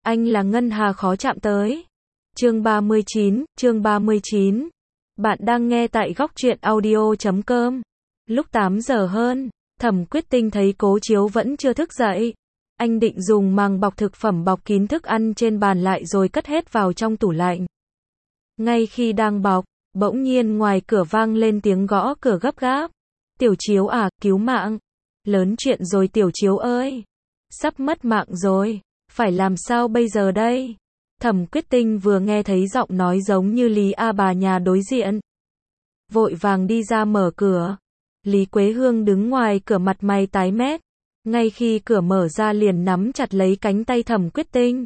anh là ngân hà khó chạm tới. Chương 39. Bạn đang nghe tại góc truyện audio.com. Lúc 8 giờ hơn, Thẩm Quyết Tinh thấy Cố Chiếu vẫn chưa thức dậy. Anh định dùng màng bọc thực phẩm bọc kín thức ăn trên bàn lại rồi cất hết vào trong tủ lạnh. Ngay khi đang bọc, bỗng nhiên ngoài cửa vang lên tiếng gõ cửa gấp gáp. Tiểu Chiếu à, cứu mạng. Lớn chuyện rồi Tiểu Chiếu ơi. Sắp mất mạng rồi. Phải làm sao bây giờ đây? Thẩm Quyết Tinh vừa nghe thấy giọng nói giống như Lý A Bà nhà đối diện. Vội vàng đi ra mở cửa. Lý Quế Hương đứng ngoài cửa mặt mày tái mét. Ngay khi cửa mở ra liền nắm chặt lấy cánh tay Thẩm Quyết Tinh.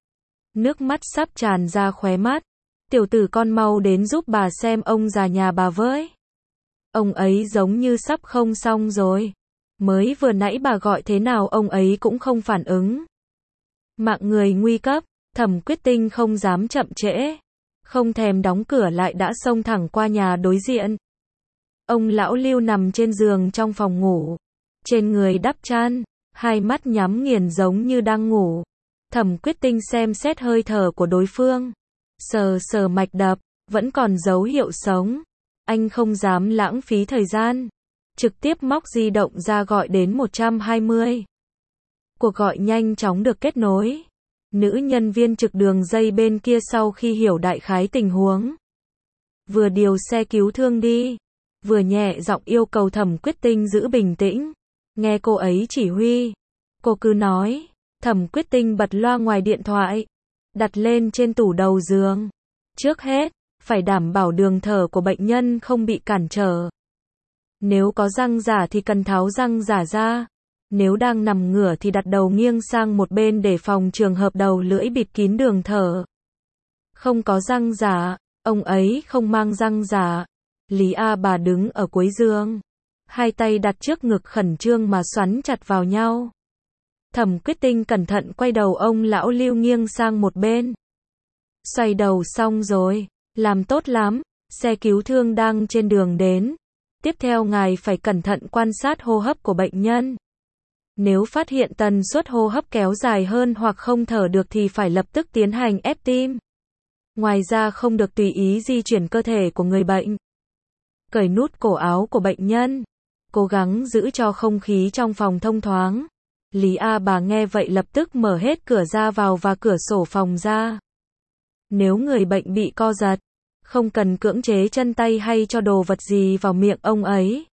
Nước mắt sắp tràn ra khóe mắt. Tiểu tử con mau đến giúp bà xem ông già nhà bà với. Ông ấy giống như sắp không xong rồi. Mới vừa nãy bà gọi thế nào ông ấy cũng không phản ứng. Mạng người nguy cấp, Thẩm Quyết Tinh không dám chậm trễ. Không thèm đóng cửa lại đã xông thẳng qua nhà đối diện. Ông lão Lưu nằm trên giường trong phòng ngủ. Trên người đắp chăn, hai mắt nhắm nghiền giống như đang ngủ. Thẩm Quyết Tinh xem xét hơi thở của đối phương. Sờ sờ mạch đập, vẫn còn dấu hiệu sống. Anh không dám lãng phí thời gian. Trực tiếp móc di động ra gọi đến 120. Cuộc gọi nhanh chóng được kết nối. Nữ nhân viên trực đường dây bên kia sau khi hiểu đại khái tình huống. Vừa điều xe cứu thương đi. Vừa nhẹ giọng yêu cầu Thẩm Quyết Tinh giữ bình tĩnh. Nghe cô ấy chỉ huy. Cô cứ nói. Thẩm Quyết Tinh bật loa ngoài điện thoại. Đặt lên trên tủ đầu giường. Trước hết, phải đảm bảo đường thở của bệnh nhân không bị cản trở. Nếu có răng giả thì cần tháo răng giả ra. Nếu đang nằm ngửa thì đặt đầu nghiêng sang một bên để phòng trường hợp đầu lưỡi bịt kín đường thở. Không có răng giả, ông ấy không mang răng giả. Lý A Bà đứng ở cuối giường. Hai tay đặt trước ngực khẩn trương mà xoắn chặt vào nhau. Thẩm Quyết Tinh cẩn thận quay đầu ông lão Lưu nghiêng sang một bên. Xoay đầu xong rồi. Làm tốt lắm. Xe cứu thương đang trên đường đến. Tiếp theo ngài phải cẩn thận quan sát hô hấp của bệnh nhân. Nếu phát hiện tần suất hô hấp kéo dài hơn hoặc không thở được thì phải lập tức tiến hành ép tim. Ngoài ra không được tùy ý di chuyển cơ thể của người bệnh. Cởi nút cổ áo của bệnh nhân. Cố gắng giữ cho không khí trong phòng thông thoáng. Lý A Bà nghe vậy lập tức mở hết cửa ra vào và cửa sổ phòng ra. Nếu người bệnh bị co giật, không cần cưỡng chế chân tay hay cho đồ vật gì vào miệng ông ấy.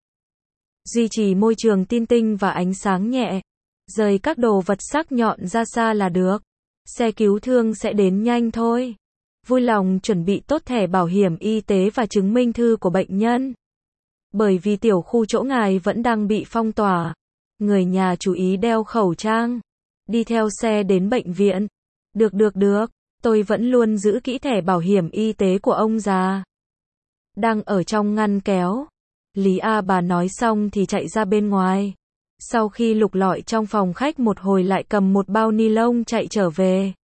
Duy trì môi trường tin tinh và ánh sáng nhẹ. Rời các đồ vật sắc nhọn ra xa là được. Xe cứu thương sẽ đến nhanh thôi. Vui lòng chuẩn bị tốt thẻ bảo hiểm y tế và chứng minh thư của bệnh nhân. Bởi vì tiểu khu chỗ ngài vẫn đang bị phong tỏa. Người nhà chú ý đeo khẩu trang. Đi theo xe đến bệnh viện. Được. Tôi vẫn luôn giữ kỹ thẻ bảo hiểm y tế của ông già. Đang ở trong ngăn kéo. Lý A Bà nói xong thì chạy ra bên ngoài. Sau khi lục lọi trong phòng khách một hồi lại cầm một bao ni lông chạy trở về.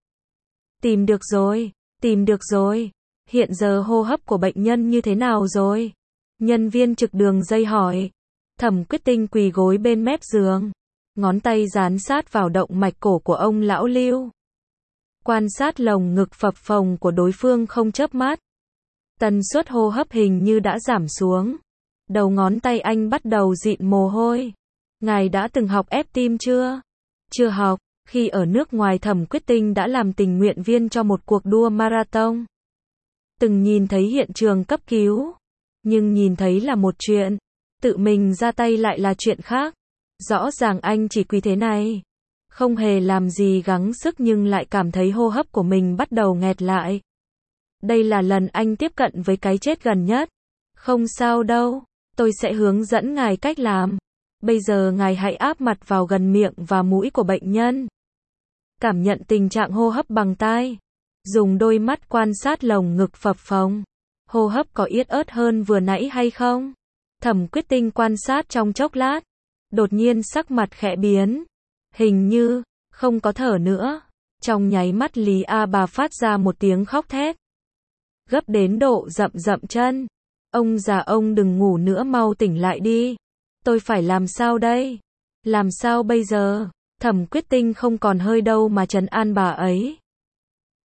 Tìm được rồi. Hiện giờ hô hấp của bệnh nhân như thế nào rồi? Nhân viên trực đường dây hỏi. Thẩm Quyết Tinh quỳ gối bên mép giường. Ngón tay dán sát vào động mạch cổ của ông lão Lưu. Quan sát lồng ngực phập phồng của đối phương không chớp mắt. Tần suất hô hấp hình như đã giảm xuống. Đầu ngón tay anh bắt đầu dịn mồ hôi. Ngài đã từng học ép tim chưa? Chưa học. Khi ở nước ngoài Thẩm Quyết Tinh đã làm tình nguyện viên cho một cuộc đua marathon. Từng nhìn thấy hiện trường cấp cứu. Nhưng nhìn thấy là một chuyện. Tự mình ra tay lại là chuyện khác. Rõ ràng anh chỉ quỳ thế này. Không hề làm gì gắng sức nhưng lại cảm thấy hô hấp của mình bắt đầu nghẹt lại. Đây là lần anh tiếp cận với cái chết gần nhất. Không sao đâu. Tôi sẽ hướng dẫn ngài cách làm. Bây giờ ngài hãy áp mặt vào gần miệng và mũi của bệnh nhân. Cảm nhận tình trạng hô hấp bằng tai. Dùng đôi mắt quan sát lồng ngực phập phồng. Hô hấp có yết ớt hơn vừa nãy hay không? Thẩm Quyết Tinh quan sát trong chốc lát. Đột nhiên sắc mặt khẽ biến. Hình như không có thở nữa. Trong nháy mắt Lý A Bà phát ra một tiếng khóc thét. Gấp đến độ rậm chân. Ông già ông đừng ngủ nữa mau tỉnh lại đi. Tôi phải làm sao đây? Làm sao bây giờ? Thẩm Quyết Tinh không còn hơi đâu mà trấn an bà ấy.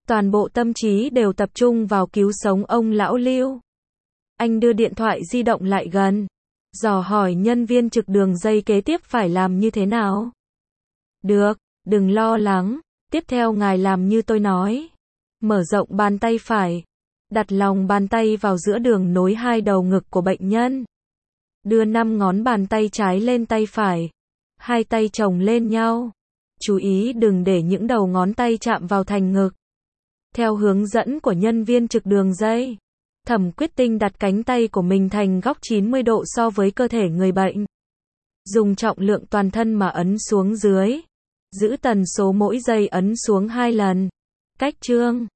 Toàn bộ tâm trí đều tập trung vào cứu sống ông lão Lưu. Anh đưa điện thoại di động lại gần, dò hỏi nhân viên trực đường dây kế tiếp phải làm như thế nào. Được, đừng lo lắng, tiếp theo ngài làm như tôi nói. Mở rộng bàn tay phải, đặt lòng bàn tay vào giữa đường nối hai đầu ngực của bệnh nhân. Đưa 5 ngón bàn tay trái lên tay phải, hai tay chồng lên nhau. Chú ý đừng để những đầu ngón tay chạm vào thành ngực. Theo hướng dẫn của nhân viên trực đường dây, Thẩm Quyết Tinh đặt cánh tay của mình thành góc 90 độ so với cơ thể người bệnh. Dùng trọng lượng toàn thân mà ấn xuống dưới. Giữ tần số mỗi giây ấn xuống 2 lần. Cách chương